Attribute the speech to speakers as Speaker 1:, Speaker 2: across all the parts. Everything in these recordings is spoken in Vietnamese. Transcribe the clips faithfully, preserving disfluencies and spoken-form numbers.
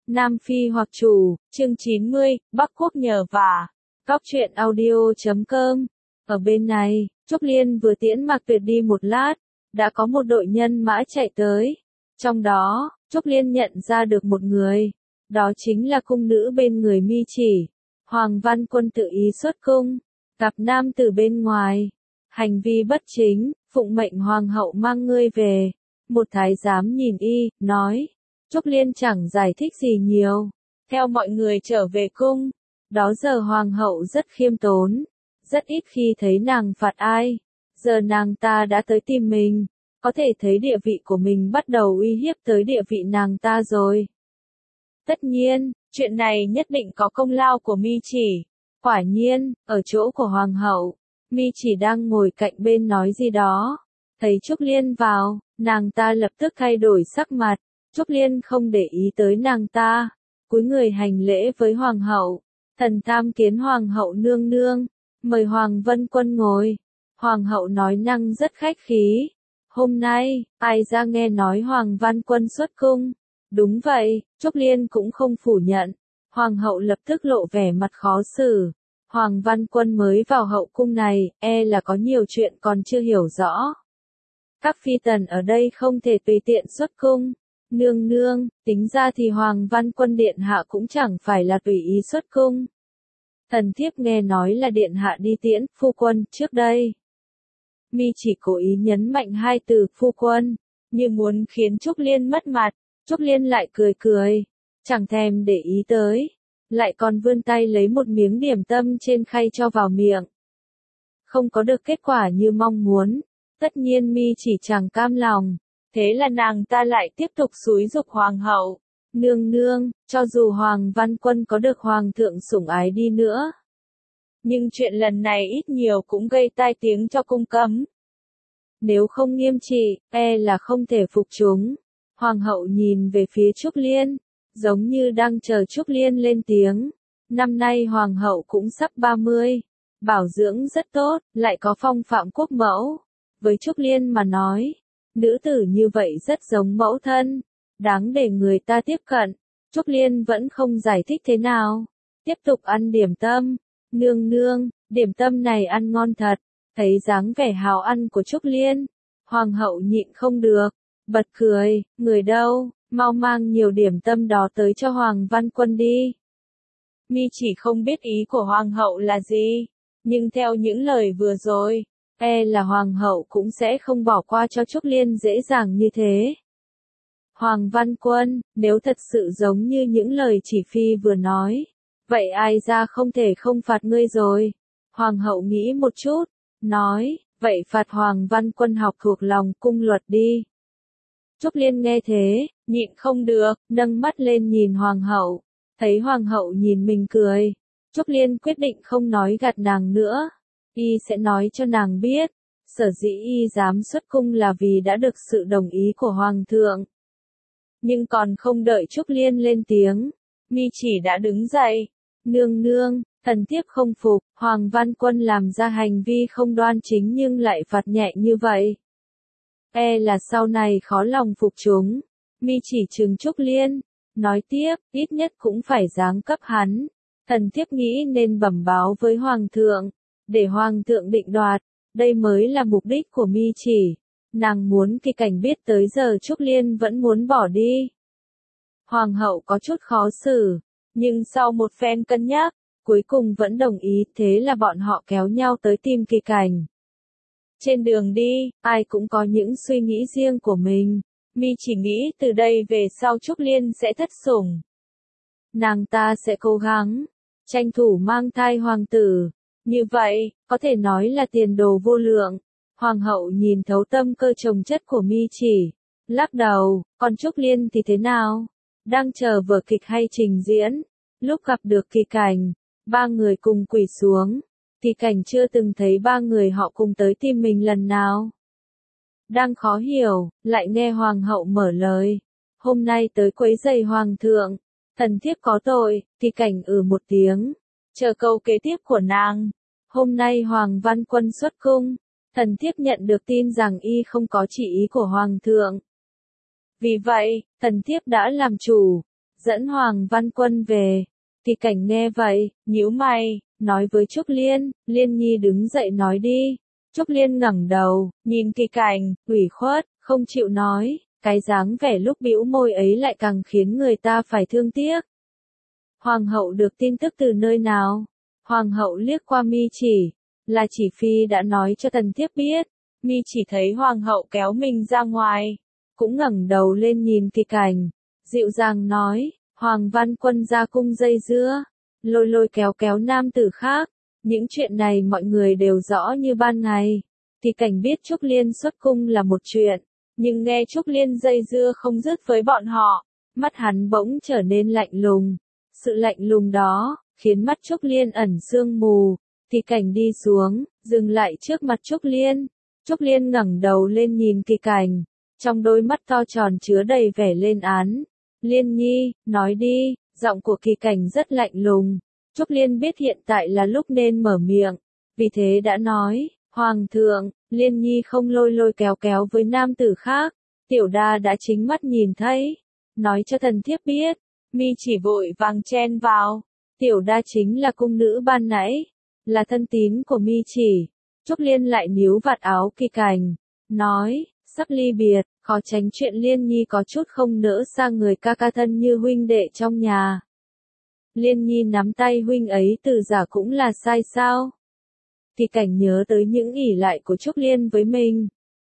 Speaker 1: Nam Phi hoặc chủ, chương chín mươi, Bắc Quốc nhờ vả. Góc truyện audio chấm com. Ở bên này, Trúc Liên vừa tiễn Mạc Tuyệt đi một lát, đã có một đội nhân mã chạy tới. Trong đó, Trúc Liên nhận ra được một người. Đó chính là cung nữ bên người Mi Chỉ. Hoàng Văn Quân tự ý xuất cung, gặp nam từ bên ngoài. Hành vi bất chính, phụng mệnh hoàng hậu mang ngươi về. Một thái giám nhìn y, nói. Trúc Liên chẳng giải thích gì nhiều. Theo mọi người trở về cung. Đó giờ hoàng hậu rất khiêm tốn. Rất ít khi thấy nàng phạt ai. Giờ nàng ta đã tới tìm mình. Có thể thấy địa vị của mình bắt đầu uy hiếp tới địa vị nàng ta rồi. Tất nhiên, chuyện này nhất định có công lao của Mi Chỉ. Quả nhiên, ở chỗ của hoàng hậu, Mi Chỉ đang ngồi cạnh bên nói gì đó. Thấy Trúc Liên vào, nàng ta lập tức thay đổi sắc mặt. Trúc Liên không để ý tới nàng ta, cúi người hành lễ với hoàng hậu. Thần tham kiến hoàng hậu nương nương, mời Hoàng Vân Quân ngồi. Hoàng hậu nói năng rất khách khí. Hôm nay, ai ra nghe nói Hoàng Văn Quân xuất cung? Đúng vậy, Trúc Liên cũng không phủ nhận. Hoàng hậu lập tức lộ vẻ mặt khó xử. Hoàng Văn Quân mới vào hậu cung này, e là có nhiều chuyện còn chưa hiểu rõ. Các phi tần ở đây không thể tùy tiện xuất cung. Nương nương, tính ra thì Hoàng Văn Quân điện hạ cũng chẳng phải là tùy ý xuất cung. Thần thiếp nghe nói là điện hạ đi tiễn phu quân trước đây. Mi Chỉ cố ý nhấn mạnh hai từ phu quân, như muốn khiến Trúc Liên mất mặt. Trúc Liên lại cười cười, chẳng thèm để ý tới, lại còn vươn tay lấy một miếng điểm tâm trên khay cho vào miệng. Không có được kết quả như mong muốn, tất nhiên Mi Chỉ chẳng cam lòng, thế là nàng ta lại tiếp tục xúi giục hoàng hậu. Nương nương, cho dù Hoàng Văn Quân có được hoàng thượng sủng ái đi nữa, nhưng chuyện lần này ít nhiều cũng gây tai tiếng cho cung cấm. Nếu không nghiêm trị, e là không thể phục chúng. Hoàng hậu nhìn về phía Trúc Liên, giống như đang chờ Trúc Liên lên tiếng. Năm nay hoàng hậu cũng sắp ba mươi, bảo dưỡng rất tốt, lại có phong phạm quốc mẫu. Với Trúc Liên mà nói, nữ tử như vậy rất giống mẫu thân, đáng để người ta tiếp cận. Trúc Liên vẫn không giải thích thế nào, tiếp tục ăn điểm tâm. Nương nương, điểm tâm này ăn ngon thật. Thấy dáng vẻ hào ăn của Trúc Liên, hoàng hậu nhịn không được, bật cười. Người đâu, mau mang nhiều điểm tâm đó tới cho Hoàng Văn Quân đi. Mi Chỉ không biết ý của hoàng hậu là gì, nhưng theo những lời vừa rồi, e là hoàng hậu cũng sẽ không bỏ qua cho Trúc Liên dễ dàng như thế. Hoàng Văn Quân, nếu thật sự giống như những lời chỉ phi vừa nói, vậy ai ra không thể không phạt ngươi rồi. Hoàng hậu nghĩ một chút, nói, vậy phạt Hoàng Văn Quân học thuộc lòng cung luật đi. Trúc Liên nghe thế, nhịn không được, nâng mắt lên nhìn hoàng hậu. Thấy hoàng hậu nhìn mình cười, Trúc Liên quyết định không nói gạt nàng nữa. Y sẽ nói cho nàng biết, sở dĩ y dám xuất cung là vì đã được sự đồng ý của hoàng thượng. Nhưng còn không đợi Trúc Liên lên tiếng, Mi Chỉ đã đứng dậy. Nương nương, thần thiếp không phục, Hoàng Văn Quân làm ra hành vi không đoan chính nhưng lại phạt nhẹ như vậy. E là sau này khó lòng phục chúng. Mi Chỉ trừng Trúc Liên, nói tiếp, ít nhất cũng phải giáng cấp hắn. Thần thiếp nghĩ nên bẩm báo với Hoàng thượng, để Hoàng thượng định đoạt, đây mới là mục đích của Mi Chỉ. Nàng muốn Kỳ Cảnh biết tới giờ Trúc Liên vẫn muốn bỏ đi. Hoàng hậu có chút khó xử, nhưng sau một phen cân nhắc, cuối cùng vẫn đồng ý, thế là bọn họ kéo nhau tới tìm Kỳ Cảnh. Trên đường đi, ai cũng có những suy nghĩ riêng của mình. Mi Chỉ nghĩ từ đây về sau Trúc Liên sẽ thất sủng. Nàng ta sẽ cố gắng, tranh thủ mang thai hoàng tử. Như vậy, có thể nói là tiền đồ vô lượng. Hoàng hậu nhìn thấu tâm cơ trồng chất của Mi Chỉ, lắc đầu, còn Trúc Liên thì thế nào? Đang chờ vở kịch hay trình diễn. Lúc gặp được Kỳ Cảnh, ba người cùng quỳ xuống. Kỳ Cảnh chưa từng thấy ba người họ cùng tới tìm mình lần nào. Đang khó hiểu, lại nghe hoàng hậu mở lời. Hôm nay tới quấy rầy hoàng thượng, thần thiếp có tội. Kỳ Cảnh ừ một tiếng, chờ câu kế tiếp của nàng. Hôm nay Hoàng Văn Quân xuất cung, thần thiếp nhận được tin rằng y không có chỉ ý của hoàng thượng. Vì vậy, thần thiếp đã làm chủ, dẫn Hoàng Văn Quân về. Kỳ Cảnh nghe vậy, nhíu mày, nói với Trúc Liên, Liên Nhi đứng dậy nói đi. Trúc Liên ngẩng đầu, nhìn Kỳ Cảnh, ủy khuất, không chịu nói, cái dáng vẻ lúc bĩu môi ấy lại càng khiến người ta phải thương tiếc. Hoàng hậu được tin tức từ nơi nào? Hoàng hậu liếc qua Mi Chỉ, là Chỉ Phi đã nói cho Tần Thiếp biết. Mi Chỉ thấy Hoàng hậu kéo mình ra ngoài, cũng ngẩng đầu lên nhìn Kỳ Cảnh, dịu dàng nói, Hoàng Văn Quân ra cung dây dưa, lôi lôi kéo kéo nam tử khác, những chuyện này mọi người đều rõ như ban ngày. Kỳ Cảnh biết Trúc Liên xuất cung là một chuyện, nhưng nghe Trúc Liên dây dưa không dứt với bọn họ, mắt hắn bỗng trở nên lạnh lùng. Sự lạnh lùng đó, khiến mắt Trúc Liên ẩn sương mù. Kỳ Cảnh đi xuống, dừng lại trước mặt Trúc Liên. Trúc Liên ngẩng đầu lên nhìn Kỳ Cảnh, trong đôi mắt to tròn chứa đầy vẻ lên án. Liên Nhi, nói đi, giọng của Kỳ Cảnh rất lạnh lùng. Trúc Liên biết hiện tại là lúc nên mở miệng, vì thế đã nói, Hoàng thượng, Liên Nhi không lôi lôi kéo kéo với nam tử khác, tiểu đa đã chính mắt nhìn thấy, nói cho Tần Thiếp biết. Mi Chỉ vội vàng chen vào, tiểu đa chính là cung nữ ban nãy, là thân tín của Mi Chỉ. Trúc Liên lại níu vạt áo Kỳ Cảnh, nói, sắp ly biệt, khó tránh chuyện Liên Nhi có chút không nỡ xa người ca ca thân như huynh đệ trong nhà. Liên Nhi nắm tay huynh ấy từ giả cũng là sai sao? Kỳ Cảnh nhớ tới những ỷ lại của Trúc Liên với mình.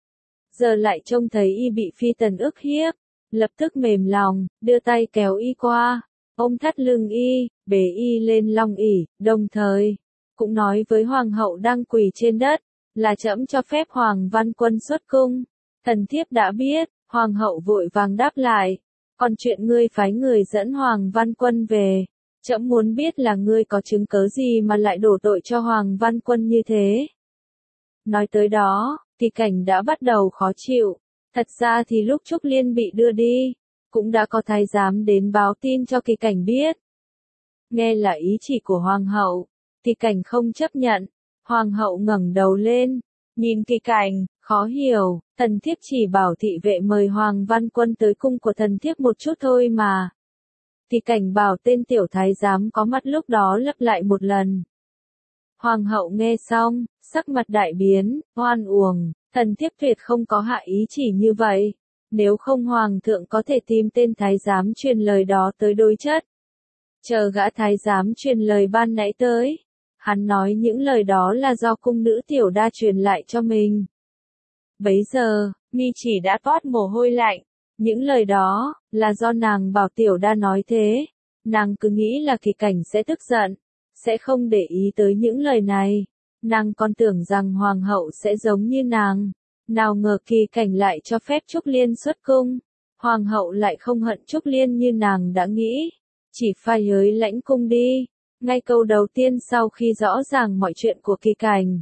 Speaker 1: Giờ lại trông thấy y bị Phi Tần ức hiếp, lập tức mềm lòng, đưa tay kéo y qua, ôm thắt lưng y, bế y lên long ỷ, đồng thời cũng nói với Hoàng hậu đang quỳ trên đất, là trẫm cho phép Hoàng Văn Quân xuất cung. Tần Thiếp đã biết. Hoàng hậu vội vàng đáp lại, còn chuyện ngươi phái người dẫn Hoàng Văn Quân về, trẫm muốn biết là ngươi có chứng cớ gì mà lại đổ tội cho Hoàng Văn Quân như thế. Nói tới đó, Kỳ Cảnh đã bắt đầu khó chịu. Thật ra thì lúc Trúc Liên bị đưa đi, cũng đã có thái giám đến báo tin cho Kỳ Cảnh biết. Nghe là ý chỉ của Hoàng hậu, Kỳ Cảnh không chấp nhận. Hoàng hậu ngẩng đầu lên, nhìn Kỳ Cảnh, khó hiểu, Tần Thiếp chỉ bảo thị vệ mời Hoàng Văn Quân tới cung của Tần Thiếp một chút thôi mà. Kỳ Cảnh bảo tên tiểu thái giám có mặt lúc đó lặp lại một lần. Hoàng hậu nghe xong, sắc mặt đại biến, oan uổng, Tần Thiếp tuyệt không có hạ ý chỉ như vậy. Nếu không Hoàng thượng có thể tìm tên thái giám truyền lời đó tới đối chất. Chờ gã thái giám truyền lời ban nãy tới. Hắn nói những lời đó là do cung nữ tiểu đa truyền lại cho mình. Bấy giờ, Mi Chỉ đã toát mồ hôi lạnh. Những lời đó, là do nàng bảo tiểu đa nói thế. Nàng cứ nghĩ là Kỳ Cảnh sẽ tức giận, sẽ không để ý tới những lời này. Nàng còn tưởng rằng Hoàng hậu sẽ giống như nàng. Nào ngờ Kỳ Cảnh lại cho phép Trúc Liên xuất cung. Hoàng hậu lại không hận Trúc Liên như nàng đã nghĩ. Chỉ phải hới lãnh cung đi. Ngay câu đầu tiên sau khi rõ ràng mọi chuyện của Kỳ Cảnh,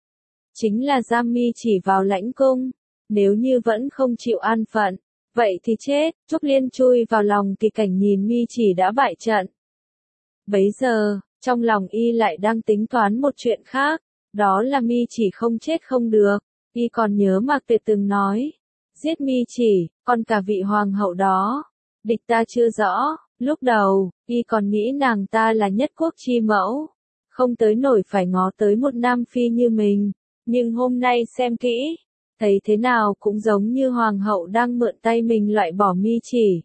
Speaker 1: chính là giam Mi Chỉ vào lãnh cung. Nếu như vẫn không chịu an phận, vậy thì chết. Trúc Liên chui vào lòng Kỳ Cảnh nhìn Mi Chỉ đã bại trận. Bấy giờ, trong lòng y lại đang tính toán một chuyện khác, đó là Mi Chỉ không chết không được. Y còn nhớ Mạc Tuyệt từng nói, giết Mi Chỉ, còn cả vị hoàng hậu đó, địch ta chưa rõ. Lúc đầu, y còn nghĩ nàng ta là nhất quốc chi mẫu, không tới nổi phải ngó tới một nam phi như mình, nhưng hôm nay xem kỹ, thấy thế nào cũng giống như hoàng hậu đang mượn tay mình loại bỏ Mi Chỉ.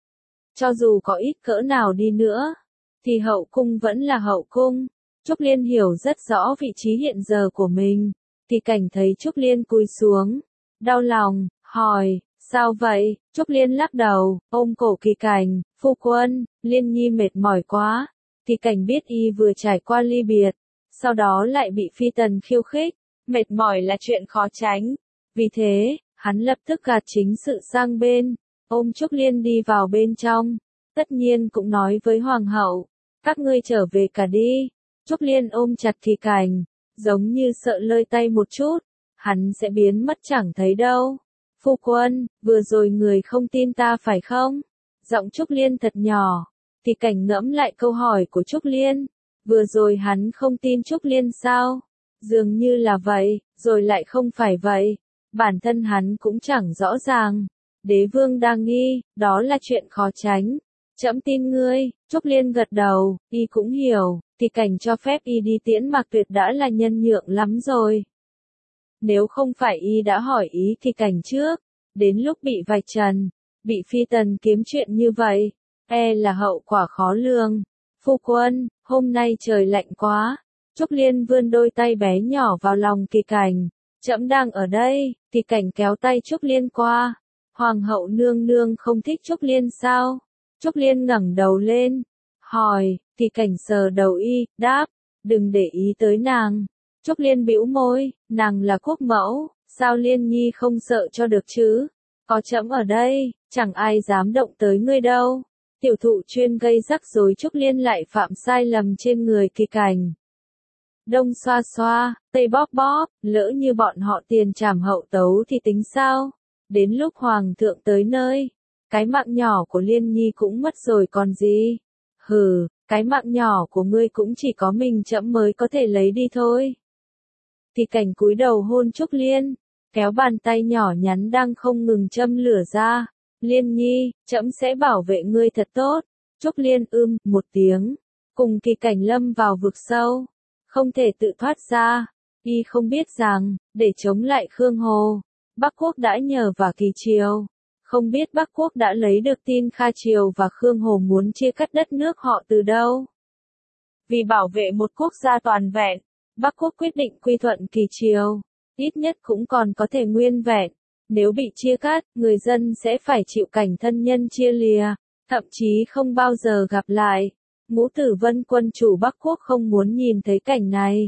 Speaker 1: Cho dù có ít cỡ nào đi nữa, thì hậu cung vẫn là hậu cung. Trúc Liên hiểu rất rõ vị trí hiện giờ của mình. Kỳ Cảnh thấy Trúc Liên cúi xuống, đau lòng, hỏi, sao vậy? Trúc Liên lắc đầu, ôm cổ Kỳ Cảnh, phu quân, Liên Nhi mệt mỏi quá. Kỳ Cảnh biết y vừa trải qua ly biệt, sau đó lại bị Phi Tần khiêu khích, mệt mỏi là chuyện khó tránh. Vì thế, hắn lập tức gạt chính sự sang bên, ôm Trúc Liên đi vào bên trong. Tất nhiên cũng nói với Hoàng hậu, các ngươi trở về cả đi. Trúc Liên ôm chặt Kỳ Cảnh, giống như sợ lơi tay một chút, hắn sẽ biến mất chẳng thấy đâu. Phu quân, vừa rồi người không tin ta phải không? Giọng Trúc Liên thật nhỏ. Kỳ Cảnh ngẫm lại câu hỏi của Trúc Liên. Vừa rồi hắn không tin Trúc Liên sao? Dường như là vậy, rồi lại không phải vậy. Bản thân hắn cũng chẳng rõ ràng. Đế vương đang nghi, đó là chuyện khó tránh. Trẫm tin ngươi. Trúc Liên gật đầu, y cũng hiểu, thì cảnh cho phép y đi tiễn Mạc Tuyệt đã là nhân nhượng lắm rồi. Nếu không phải y đã hỏi ý thì cảnh trước, đến lúc bị vạch trần, bị phi tần kiếm chuyện như vậy, e là hậu quả khó lường. Phu quân, hôm nay trời lạnh quá. Trúc Liên vươn đôi tay bé nhỏ vào lòng Kỳ Cảnh. Trẫm đang ở đây. Kỳ Cảnh kéo tay Trúc Liên qua. Hoàng hậu nương nương không thích Trúc Liên sao? Trúc Liên ngẩng đầu lên, hỏi. Kỳ Cảnh sờ đầu y, đáp, đừng để ý tới nàng. Trúc Liên bĩu môi, nàng là quốc mẫu, sao Liên Nhi không sợ cho được chứ? Có trẫm ở đây, chẳng ai dám động tới ngươi đâu. Tiểu thụ chuyên gây rắc rối Trúc Liên lại phạm sai lầm trên người Kỳ Cảnh. Đông xoa xoa, tây bóp bóp, lỡ như bọn họ tiền trảm hậu tấu thì tính sao? Đến lúc hoàng thượng tới nơi, cái mạng nhỏ của Liên Nhi cũng mất rồi còn gì? Hừ, cái mạng nhỏ của ngươi cũng chỉ có mình trẫm mới có thể lấy đi thôi. Kỳ Cảnh cúi đầu hôn Trúc Liên, kéo bàn tay nhỏ nhắn đang không ngừng châm lửa ra. Liên Nhi, trẫm sẽ bảo vệ ngươi thật tốt. Trúc Liên ưm một tiếng, cùng Kỳ Cảnh lâm vào vực sâu, không thể tự thoát ra. Y không biết rằng, để chống lại Khương Hồ, Bắc Quốc đã nhờ vào Kỳ Triều. Không biết Bắc Quốc đã lấy được tin Kha Triều và Khương Hồ muốn chia cắt đất nước họ từ đâu. Vì bảo vệ một quốc gia toàn vẹn, Bắc Quốc quyết định quy thuận Kỳ Triều, ít nhất cũng còn có thể nguyên vẹn. Nếu bị chia cắt, người dân sẽ phải chịu cảnh thân nhân chia lìa, thậm chí không bao giờ gặp lại. Ngũ Tử Vân quân chủ Bắc Quốc không muốn nhìn thấy cảnh này.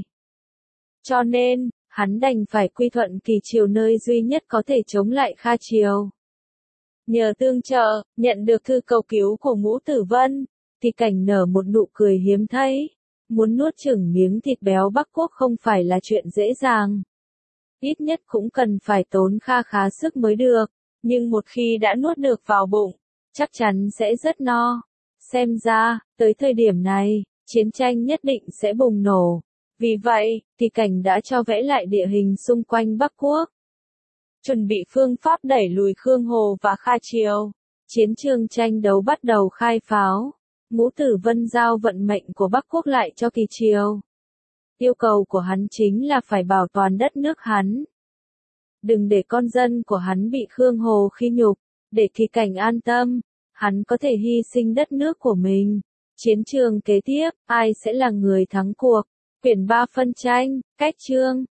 Speaker 1: Cho nên, hắn đành phải quy thuận Kỳ Triều nơi duy nhất có thể chống lại Kha Triều. Nhờ tương trợ, nhận được thư cầu cứu của Ngũ Tử Vân, thì Cảnh nở một nụ cười hiếm thấy. Muốn nuốt chửng miếng thịt béo Bắc Quốc không phải là chuyện dễ dàng. Ít nhất cũng cần phải tốn kha khá sức mới được, nhưng một khi đã nuốt được vào bụng, chắc chắn sẽ rất no. Xem ra, tới thời điểm này, chiến tranh nhất định sẽ bùng nổ. Vì vậy, thì Cảnh đã cho vẽ lại địa hình xung quanh Bắc Quốc. Chuẩn bị phương pháp đẩy lùi Khương Hồ và Kha Triều. Chiến trường tranh đấu bắt đầu khai pháo. Ngũ Tử Vân giao vận mệnh của Bắc Quốc lại cho Kỳ Triều. Yêu cầu của hắn chính là phải bảo toàn đất nước hắn. Đừng để con dân của hắn bị Khương Hồ khi nhục, để Kỳ Cảnh an tâm, hắn có thể hy sinh đất nước của mình. Chiến trường kế tiếp, ai sẽ là người thắng cuộc? Quyển ba phân tranh, cách chương.